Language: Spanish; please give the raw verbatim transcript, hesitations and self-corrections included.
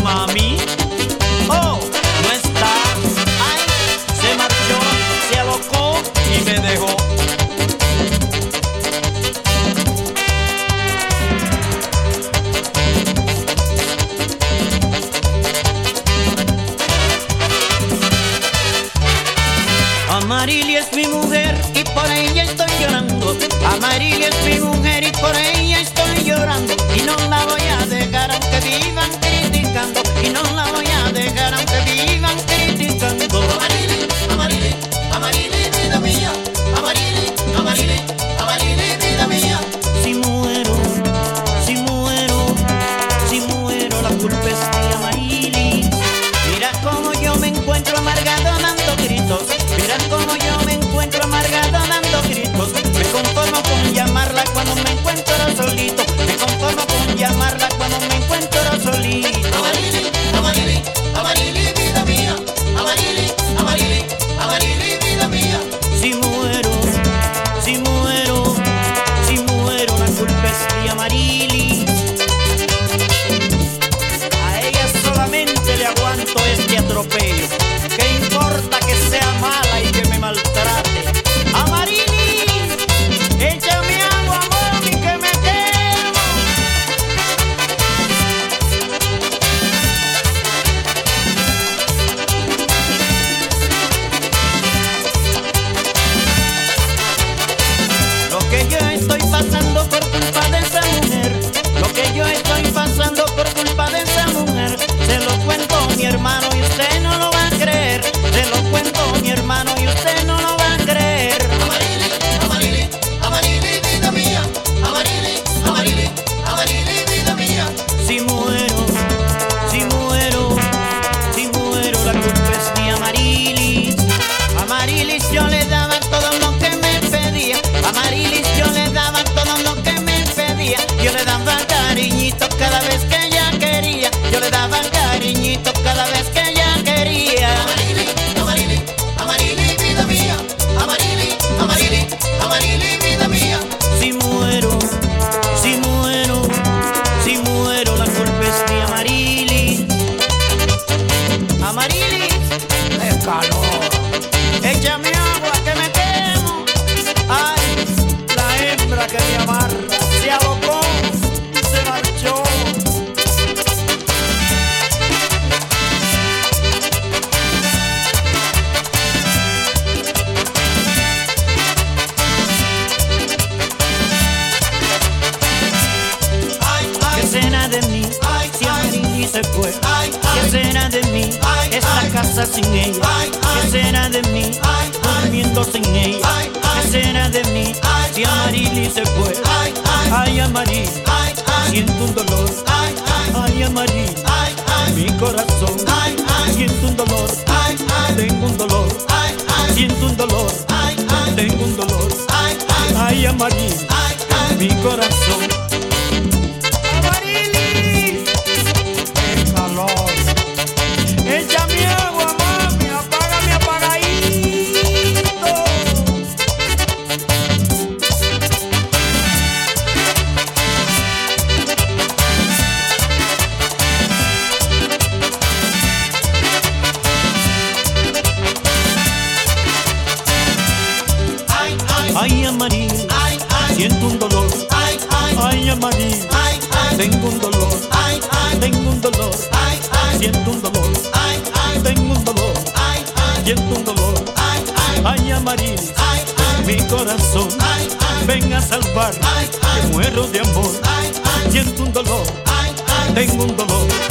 mami. Oh, no está. Ay, se marchó, se alocó y me dejó. Amarili es mi mujer y por ella estoy llorando. Amarili es mi mujer y por ella estoy llorando. Y no la voy a dejar aunque vivan criticando. Y no la voy a dejar aunque vivan criticando. Amarili, Amarili, Amarili, vida mía. Amarili, Amarili, Amarili, vida mía. Si muero, si muero, si muero, la culpa es de Amarili. Mira cómo yo me encuentro amargado dando gritos. Mira cómo yo me encuentro amargado dando gritos. Me conformo con llamarla cuando me encuentro solito. Me conformo con llamarla cuando me encuentro solito. Amarili, Amarili, Amarili, vida mía. Amarili, Amarili, Amarili, vida mía. Si muero, si muero, si muero, la culpa es de Amarili. A ella solamente le aguanto este atropello. ¿Qué importa que sea mala y que me maltrate? Amarili, échame agua, mami, que me quemo. Lo que yo estoy pasando por culpa de esa mujer, lo que yo estoy pasando por culpa de esa mujer, se lo cuento a mi hermano y usted no lo va a creer. Se lo cuento a mi hermano y usted no lo va a creer. Amarili, Amarili, Amarili, vida mía. Amarili, Amarili, Amarili, vida mía. Si muero, si muero, si muero, la culpa es de Amarili. Amarilis yo le daba todo lo que me pedía. Amarilis yo le daba todo lo que me pedía. Yo le daba cariñito cada vez que ella quería. Yo le daba cariñito cada vez que ella quería. Amarili, Amarili, Amarili, vida mía. Amarili, Amarili, Amarili, vida mía. Si muero, si muero, si muero, la culpa es de Amarili. Amarili, es calor. Échame agua que me quemo. Ay, la hembra que me amarra se alocó y se marchó. Ay, ay, ¿Qué será de mí ay, si Amarili se fue? ay, ¿Qué ay, será de mí ay, esta ay, casa sin ella? ay, ¿Qué ay, será de mí ay, ay, durmiendo sin ella? ay, ay, ¿Qué será de mí ay, si ay, Amarili se fue? ay, ay, Ay, Amarili, ay, ay, siento un dolor. ay, ay, Ay, Amarili, ay, ay, mi corazón. ay, ay, Siento un dolor, ay, ay, tengo un dolor. ay, ay, Siento un dolor, ay, ay, tengo un dolor. ay, ay, Ay, Amarili, ay, ay. mi corazón. Amarili, qué calor. Échame agua, mami, apágame apagadito. Ay, ay, Ay, Amarili, ay, ay, siento un dolor. ay, ay, Ay, Amarili, ay, ay, tengo un dolor. ay, ay, Tengo un dolor, ay, ay, siento un dolor. ay, ay, Tengo un dolor, ay, ay, siento un dolor. ay, ay, Ay, Amarili, ay, ay, mi corazón, ay, ay, ven a salvar, ay, que ay, muero de amor. ay, ay, Siento un dolor, ay, ay, tengo un dolor.